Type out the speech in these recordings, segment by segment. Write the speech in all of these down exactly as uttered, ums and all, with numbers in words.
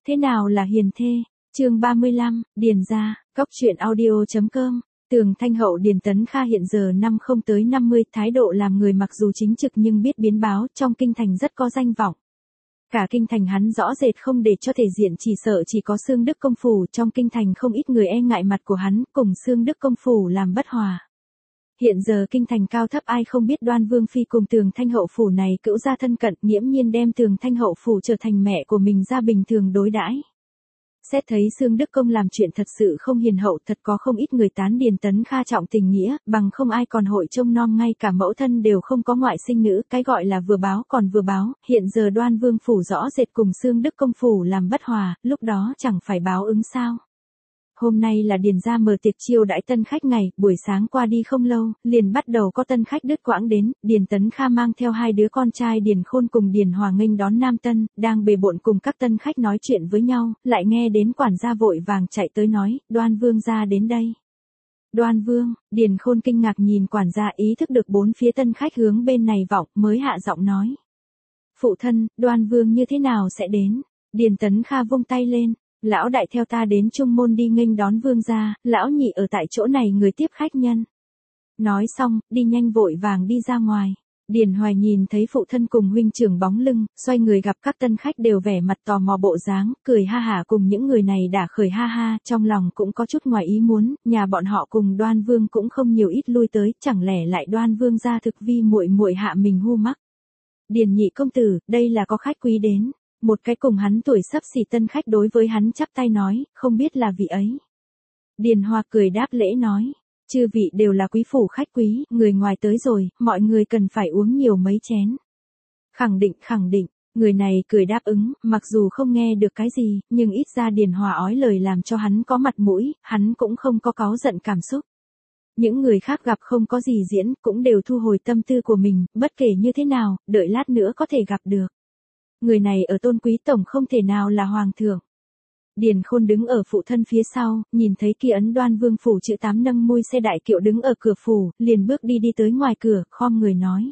Thế nào là hiền thê? Chương ba mươi lăm, Điền gia, Cóc truyện audio chấm com. Tường Thanh Hậu Điền Tấn Kha hiện giờ năm không tới năm mươi, thái độ làm người mặc dù chính trực nhưng biết biến báo, trong kinh thành rất có danh vọng. Cả kinh thành hắn rõ rệt không để cho thể diện, chỉ sợ chỉ có Xương Đức công phủ, trong kinh thành không ít người e ngại mặt của hắn, cùng Xương Đức công phủ làm bất hòa. Hiện giờ kinh thành cao thấp ai không biết Đoan Vương phi cùng Tường Thanh Hậu phủ này cữu gia thân cận, nghiễm nhiên đem Tường Thanh Hậu phủ trở thành mẹ của mình ra bình thường đối đãi. Xét thấy Xương Đức công làm chuyện thật sự không hiền hậu, thật có không ít người tán Điền Tấn Kha trọng tình nghĩa, bằng không ai còn hội trông nom, ngay cả mẫu thân đều không có ngoại sinh nữ, cái gọi là vừa báo còn vừa báo, hiện giờ Đoan Vương phủ rõ rệt cùng Xương Đức công phủ làm bất hòa, lúc đó chẳng phải báo ứng sao? Hôm nay là Điền gia mở tiệc chiêu đãi tân khách ngày, buổi sáng qua đi không lâu, liền bắt đầu có tân khách đứt quãng đến, Điền Tấn Kha mang theo hai đứa con trai Điền Khôn cùng Điền Hòa nghênh đón nam tân, đang bề bộn cùng các tân khách nói chuyện với nhau, lại nghe đến quản gia vội vàng chạy tới nói, Đoan Vương gia đến đây. Đoan Vương, Điền Khôn kinh ngạc nhìn quản gia, ý thức được bốn phía tân khách hướng bên này vọng, mới hạ giọng nói. Phụ thân, Đoan Vương như thế nào sẽ đến? Điền Tấn Kha vung tay lên. Lão đại theo ta đến Trung môn đi nghênh đón vương gia, lão nhị ở tại chỗ này người tiếp khách nhân. Nói xong, đi nhanh vội vàng đi ra ngoài. Điền Hoài nhìn thấy phụ thân cùng huynh trưởng bóng lưng, xoay người gặp các tân khách đều vẻ mặt tò mò bộ dáng, cười ha hả cùng những người này đã khởi ha ha, trong lòng cũng có chút ngoài ý muốn, nhà bọn họ cùng Đoan Vương cũng không nhiều ít lui tới, chẳng lẽ lại Đoan Vương gia thực vi muội muội hạ mình hu mắc. Điền nhị công tử, đây là có khách quý đến. Một cái cùng hắn tuổi sắp xỉ tân khách đối với hắn chắp tay nói, không biết là vị ấy. Điền Hoa cười đáp lễ nói, chư vị đều là quý phủ khách quý, người ngoài tới rồi, mọi người cần phải uống nhiều mấy chén. Khẳng định khẳng định, người này cười đáp ứng, mặc dù không nghe được cái gì, nhưng ít ra Điền Hoa ói lời làm cho hắn có mặt mũi, hắn cũng không có cáu giận cảm xúc. Những người khác gặp không có gì diễn, cũng đều thu hồi tâm tư của mình, bất kể như thế nào, đợi lát nữa có thể gặp được. Người này ở tôn quý tổng không thể nào là hoàng thượng. Điền Khôn đứng ở phụ thân phía sau, nhìn thấy kia ấn Đoan Vương phủ chữ tám nâng mui xe đại kiệu đứng ở cửa phủ, liền bước đi đi tới ngoài cửa, khom người nói.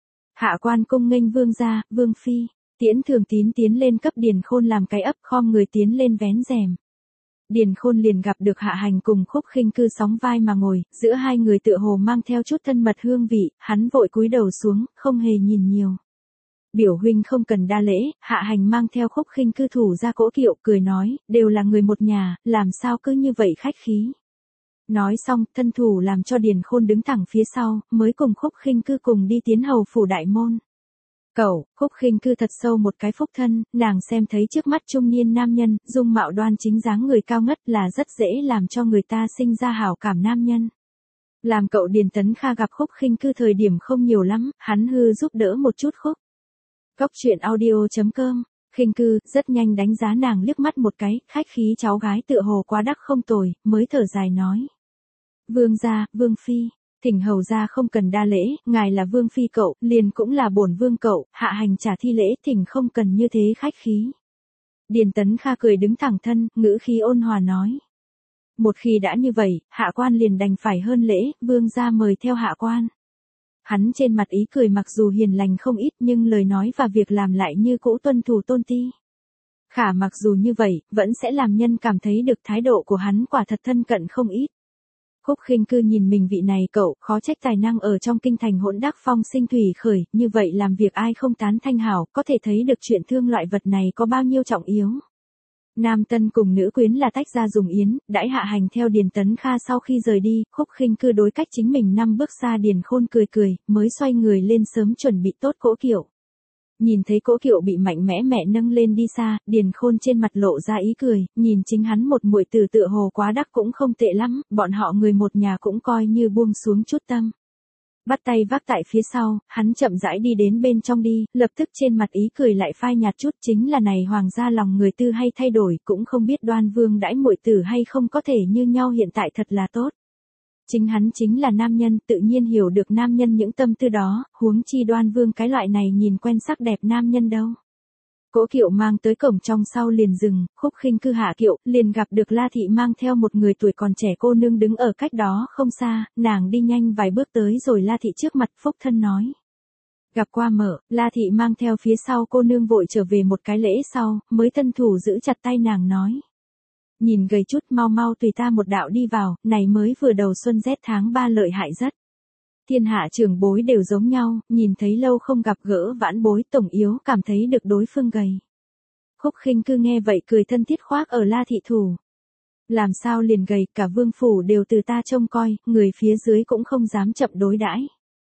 Hạ quan cung nghênh vương gia, vương phi. Tiễn Thường Tín tiến lên cấp Điền Khôn làm cái ấp, khom người tiến lên vén rèm. Điền Khôn liền gặp được Hạ Hành cùng Khúc Khinh Cư sóng vai mà ngồi, giữa hai người tựa hồ mang theo chút thân mật hương vị, hắn vội cúi đầu xuống, không hề nhìn nhiều. Biểu huynh không cần đa lễ, Hạ Hành mang theo Khúc Khinh Cư thủ ra cỗ kiệu, cười nói, đều là người một nhà, làm sao cứ như vậy khách khí. Nói xong, thân thủ làm cho Điền Khôn đứng thẳng phía sau, mới cùng Khúc Khinh Cư cùng đi tiến hầu phủ đại môn. Cậu, Khúc Khinh Cư thật sâu một cái phúc thân, nàng xem thấy trước mắt trung niên nam nhân, dung mạo đoan chính dáng người cao ngất là rất dễ làm cho người ta sinh ra hảo cảm nam nhân. Làm cậu Điền Tấn Kha gặp Khúc Khinh Cư thời điểm không nhiều lắm, hắn hư giúp đỡ một chút Khúc. Cóc truyện audio chấm com, Khinh Cư, rất nhanh đánh giá nàng liếc mắt một cái, khách khí cháu gái tựa hồ quá đắc không tồi, mới thở dài nói. Vương gia, vương phi, thỉnh hầu gia không cần đa lễ, ngài là vương phi cậu, liền cũng là bổn vương cậu, Hạ Hành trả thi lễ, thỉnh không cần như thế khách khí. Điền Tấn Kha cười đứng thẳng thân, ngữ khí ôn hòa nói. Một khi đã như vậy, hạ quan liền đành phải hơn lễ, vương gia mời theo hạ quan. Hắn trên mặt ý cười mặc dù hiền lành không ít nhưng lời nói và việc làm lại như cũ tuân thủ tôn ti. Khả mặc dù như vậy, vẫn sẽ làm nhân cảm thấy được thái độ của hắn quả thật thân cận không ít. Khúc Khinh Cư nhìn mình vị này cậu, khó trách tài năng ở trong kinh thành hỗn đắc phong sinh thủy khởi, như vậy làm việc ai không tán thanh hảo, có thể thấy được chuyện thương loại vật này có bao nhiêu trọng yếu. Nam tân cùng nữ quyến là tách ra dùng yến, đãi Hạ Hành theo Điền Tấn Kha sau khi rời đi, Khúc Khinh Cư đối cách chính mình năm bước xa Điền Khôn cười cười, mới xoay người lên sớm chuẩn bị tốt cỗ kiệu. Nhìn thấy cỗ kiệu bị mạnh mẽ mẹ nâng lên đi xa, Điền Khôn trên mặt lộ ra ý cười, nhìn chính hắn một muội tử tựa hồ quá đắc cũng không tệ lắm, bọn họ người một nhà cũng coi như buông xuống chút tâm. Bắt tay vác tại phía sau, hắn chậm rãi đi đến bên trong đi, lập tức trên mặt ý cười lại phai nhạt chút, chính là này hoàng gia lòng người tư hay thay đổi, cũng không biết Đoan Vương đãi muội tử hay không có thể như nhau hiện tại thật là tốt. Chính hắn chính là nam nhân, tự nhiên hiểu được nam nhân những tâm tư đó, huống chi Đoan Vương cái loại này nhìn quen sắc đẹp nam nhân đâu. Cỗ kiệu mang tới cổng trong sau liền dừng, Khúc Khinh Cư hạ kiệu, liền gặp được La Thị mang theo một người tuổi còn trẻ cô nương đứng ở cách đó không xa, nàng đi nhanh vài bước tới rồi La Thị trước mặt phúc thân nói. Gặp qua mợ, La Thị mang theo phía sau cô nương vội trở về một cái lễ sau, mới thân thủ giữ chặt tay nàng nói. Nhìn gầy chút, mau mau tùy ta một đạo đi vào, này mới vừa đầu xuân rét tháng ba lợi hại rất. Thiên hạ trưởng bối đều giống nhau, nhìn thấy lâu không gặp gỡ vãn bối tổng yếu cảm thấy được đối phương gầy. Khúc Khinh Cư nghe vậy cười thân thiết khoác ở La Thị thủ. Làm sao liền gầy, cả vương phủ đều từ ta trông coi, người phía dưới cũng không dám chậm đối đãi.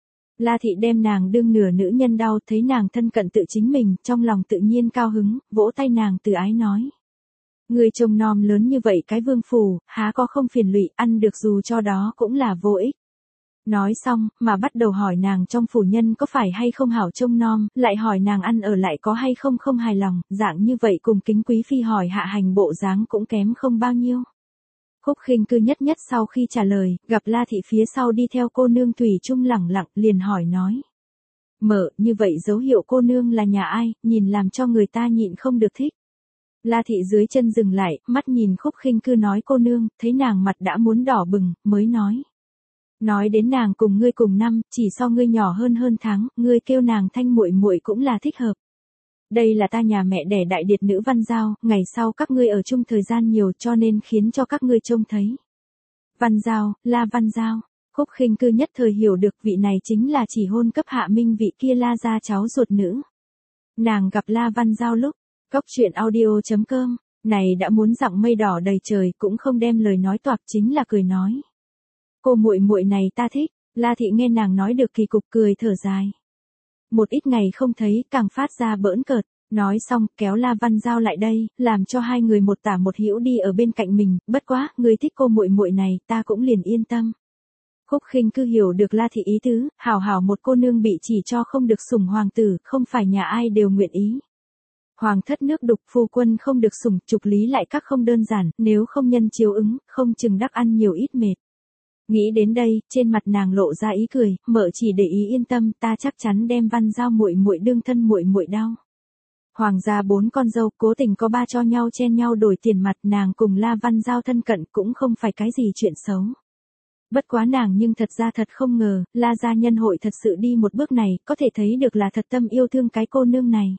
La Thị đem nàng đương nửa nữ nhân đau, thấy nàng thân cận tự chính mình, trong lòng tự nhiên cao hứng, vỗ tay nàng từ ái nói. Người trông nom lớn như vậy cái vương phủ, há có không phiền lụy, ăn được dù cho đó cũng là vô ích. Nói xong, mà bắt đầu hỏi nàng trong phủ nhân có phải hay không hảo trông nom, lại hỏi nàng ăn ở lại có hay không không hài lòng, dạng như vậy cùng kính quý phi hỏi hạ hành bộ dáng cũng kém không bao nhiêu. Khúc Khinh Cư nhất nhất sau khi trả lời, gặp La Thị phía sau đi theo cô nương Thủy Trung lẳng lặng, liền hỏi nói. Mợ, như vậy dấu hiệu cô nương là nhà ai, nhìn làm cho người ta nhịn không được thích. La Thị dưới chân dừng lại, mắt nhìn Khúc Khinh Cư nói cô nương, thấy nàng mặt đã muốn đỏ bừng, mới nói. Nói đến nàng cùng ngươi cùng năm, chỉ so ngươi nhỏ hơn hơn tháng, ngươi kêu nàng thanh muội muội cũng là thích hợp. Đây là ta nhà mẹ đẻ đại điệt nữ Văn Giao, ngày sau các ngươi ở chung thời gian nhiều cho nên khiến cho các ngươi trông thấy. Văn Giao, La Văn Giao, Khúc Khinh Cư nhất thời hiểu được vị này chính là chỉ hôn cấp Hạ Minh vị kia La gia cháu ruột nữ. Nàng gặp La Văn Giao lúc, cốc truyện audio chấm com, này đã muốn dặng mây đỏ đầy trời cũng không đem lời nói toạc chính là cười nói. Cô muội muội này ta thích, La Thị nghe nàng nói được kỳ cục cười thở dài. Một ít ngày không thấy, càng phát ra bỡn cợt, nói xong, kéo La Văn Giao lại đây, làm cho hai người một tả một hữu đi ở bên cạnh mình, bất quá, người thích cô muội muội này, ta cũng liền yên tâm. Khúc Khinh Cư hiểu được La Thị ý tứ, hảo hảo một cô nương bị chỉ cho không được sủng hoàng tử, không phải nhà ai đều nguyện ý. Hoàng thất nước đục, phu quân không được sủng, trục lý lại các không đơn giản, nếu không nhân chiếu ứng, không chừng đắc ăn nhiều ít mệt. Nghĩ đến đây, trên mặt nàng lộ ra ý cười, mợ chỉ để ý yên tâm, ta chắc chắn đem Văn Giao muội muội đương thân muội muội đau. Hoàng gia bốn con dâu, cố tình có ba cho nhau chen nhau đổi tiền mặt, nàng cùng La Văn Giao thân cận cũng không phải cái gì chuyện xấu. Bất quá nàng nhưng thật ra thật không ngờ, La gia nhân hội thật sự đi một bước này, có thể thấy được là thật tâm yêu thương cái cô nương này.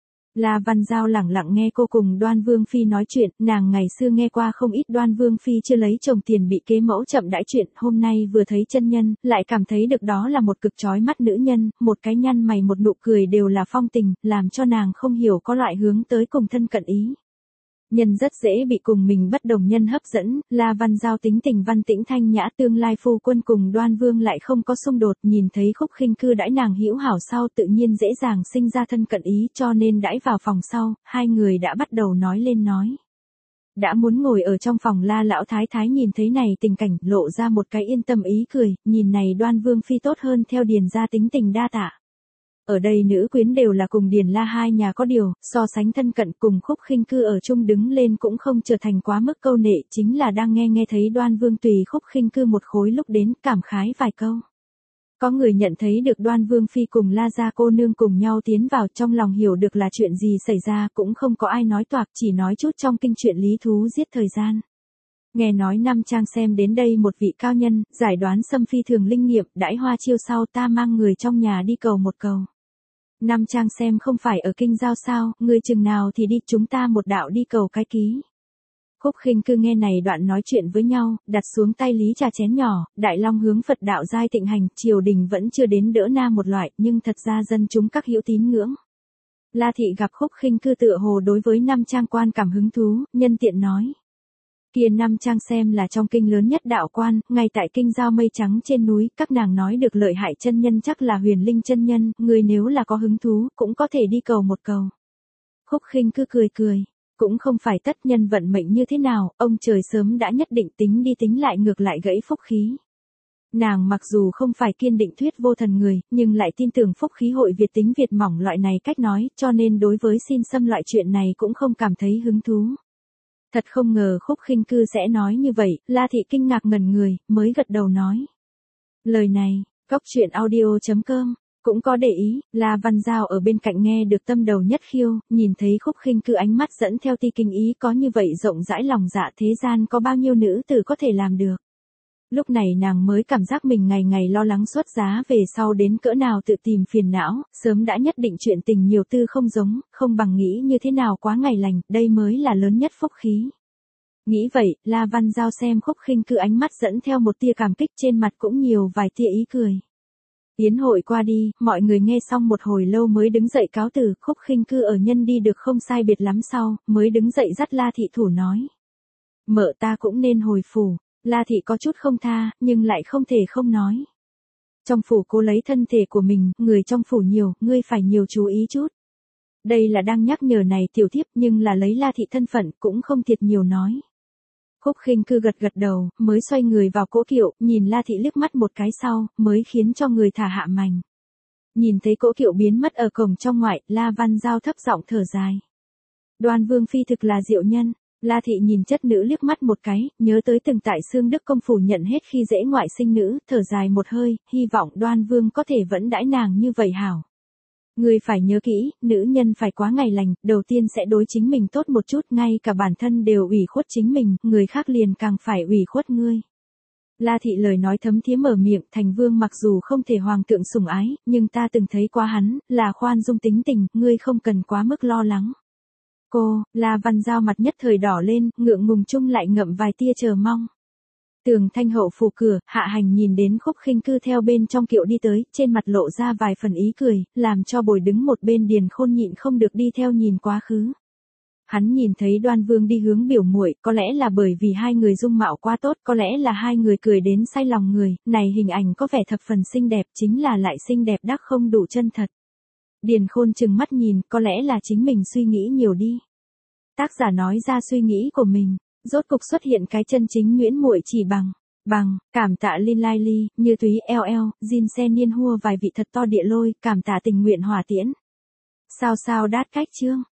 La Văn Giao lẳng lặng nghe cô cùng Đoan Vương Phi nói chuyện, nàng ngày xưa nghe qua không ít Đoan Vương Phi chưa lấy chồng tiền bị kế mẫu chậm đãi chuyện, hôm nay vừa thấy chân nhân, lại cảm thấy được đó là một cực chói mắt nữ nhân, một cái nhăn mày một nụ cười đều là phong tình, làm cho nàng không hiểu có loại hướng tới cùng thân cận ý. Nhân rất dễ bị cùng mình bất đồng nhân hấp dẫn, La Văn Giao tính tình văn tĩnh thanh nhã, tương lai phu quân cùng Đoan Vương lại không có xung đột, nhìn thấy Khúc Khinh Cư đãi nàng hữu hảo sau tự nhiên dễ dàng sinh ra thân cận ý, cho nên đãi vào phòng sau, hai người đã bắt đầu nói lên nói. Đã muốn ngồi ở trong phòng, La lão thái thái nhìn thấy này tình cảnh, lộ ra một cái yên tâm ý cười, nhìn này Đoan Vương Phi tốt hơn theo Điền gia tính tình đa tạ. Ở đây nữ quyến đều là cùng Điền La hai nhà có điều, so sánh thân cận, cùng Khúc Khinh Cư ở chung đứng lên cũng không trở thành quá mức câu nệ, chính là đang nghe nghe thấy Đoan Vương tùy Khúc Khinh Cư một khối lúc đến, cảm khái vài câu. Có người nhận thấy được Đoan Vương Phi cùng La gia cô nương cùng nhau tiến vào, trong lòng hiểu được là chuyện gì xảy ra, cũng không có ai nói toạc, chỉ nói chút trong kinh chuyện lý thú giết thời gian. Nghe nói năm trang xem đến đây một vị cao nhân, giải đoán xâm phi thường linh nghiệm, đãi hoa chiêu sau ta mang người trong nhà đi cầu một cầu. Năm trang xem không phải ở kinh giao sao, người chừng nào thì đi, chúng ta một đạo đi cầu cái ký. Khúc Khinh Cư nghe này đoạn nói chuyện với nhau, đặt xuống tay lý trà chén nhỏ, Đại Long hướng Phật đạo giai thịnh hành, triều đình vẫn chưa đến đỡ na một loại, nhưng thật ra dân chúng các hữu tín ngưỡng. La Thị gặp Khúc Khinh Cư tựa hồ đối với năm trang quan cảm hứng thú, nhân tiện nói. Kia năm trang xem là trong kinh lớn nhất đạo quan, ngay tại kinh giao mây trắng trên núi, các nàng nói được lợi hại chân nhân chắc là Huyền Linh chân nhân, người nếu là có hứng thú, cũng có thể đi cầu một cầu. Khúc Khinh Cư cười cười, cũng không phải tất nhân vận mệnh như thế nào, ông trời sớm đã nhất định tính đi tính lại ngược lại gãy phúc khí. Nàng mặc dù không phải kiên định thuyết vô thần người, nhưng lại tin tưởng phúc khí hội Việt tính Việt mỏng loại này cách nói, cho nên đối với xin xâm loại chuyện này cũng không cảm thấy hứng thú. Thật không ngờ Khúc Khinh Cư sẽ nói như vậy, La Thị kinh ngạc ngẩn người, mới gật đầu nói. Lời này, cốc truyện audio chấm com, cũng có để ý, La Văn Giao ở bên cạnh nghe được tâm đầu nhất khiêu, nhìn thấy Khúc Khinh Cư ánh mắt dẫn theo ti kinh ý có như vậy rộng rãi lòng dạ, thế gian có bao nhiêu nữ tử có thể làm được. Lúc này nàng mới cảm giác mình ngày ngày lo lắng xuất giá về sau đến cỡ nào tự tìm phiền não, sớm đã nhất định chuyện tình nhiều tư không giống, không bằng nghĩ như thế nào quá ngày lành, đây mới là lớn nhất phúc khí. Nghĩ vậy, La Văn Giao xem Khúc Khinh Cư ánh mắt dẫn theo một tia cảm kích, trên mặt cũng nhiều vài tia ý cười. Yến hội qua đi, mọi người nghe xong một hồi lâu mới đứng dậy cáo từ, Khúc Khinh Cư ở nhân đi được không sai biệt lắm sau, mới đứng dậy dắt La thị thủ nói. Mợ ta cũng nên hồi phủ. La thị có chút không tha, nhưng lại không thể không nói. Trong phủ cố lấy thân thể của mình, người trong phủ nhiều, ngươi phải nhiều chú ý chút. Đây là đang nhắc nhở này tiểu thiếp, nhưng là lấy La thị thân phận, cũng không thiệt nhiều nói. Khúc Khinh Cư gật gật đầu, mới xoay người vào cỗ kiệu, nhìn La thị liếc mắt một cái sau, mới khiến cho người thả hạ mành. Nhìn thấy cỗ kiệu biến mất ở cổng trong ngoại, La Văn Giao thấp giọng thở dài. Đoan Vương phi thực là diệu nhân. La thị nhìn chất nữ liếc mắt một cái, nhớ tới từng tại Xương Đức công phủ nhận hết khi dễ ngoại sinh nữ, thở dài một hơi, hy vọng Đoan Vương có thể vẫn đãi nàng như vậy hảo. Ngươi phải nhớ kỹ, nữ nhân phải quá ngày lành, đầu tiên sẽ đối chính mình tốt một chút, ngay cả bản thân đều ủy khuất chính mình, người khác liền càng phải ủy khuất ngươi. La thị lời nói thấm thía mở miệng, Thành Vương mặc dù không thể hoàng thượng sủng ái, nhưng ta từng thấy qua hắn, là khoan dung tính tình, ngươi không cần quá mức lo lắng. Cô, La Văn Giao mặt nhất thời đỏ lên, ngượng ngùng chung lại ngậm vài tia chờ mong. Tường Thanh hậu phủ cửa, Hạ Hành nhìn đến Khúc Khinh Cư theo bên trong kiệu đi tới, trên mặt lộ ra vài phần ý cười, làm cho bồi đứng một bên Điền Khôn nhịn không được đi theo nhìn quá khứ. Hắn nhìn thấy Đoan Vương đi hướng biểu muội, có lẽ là bởi vì hai người dung mạo quá tốt, có lẽ là hai người cười đến say lòng người, này hình ảnh có vẻ thập phần xinh đẹp, chính là lại xinh đẹp đắc không đủ chân thật. Điền Khôn trừng mắt nhìn, có lẽ là chính mình suy nghĩ nhiều đi. Tác giả nói ra suy nghĩ của mình, rốt cục xuất hiện cái chân chính Nguyễn muội chỉ bằng, bằng, cảm tạ Linh Lai Ly, Như Túy eo eo, Jin xe niên hua vài vị thật to địa lôi, cảm tạ tình nguyện hỏa tiễn. Sao sao đát cách chương.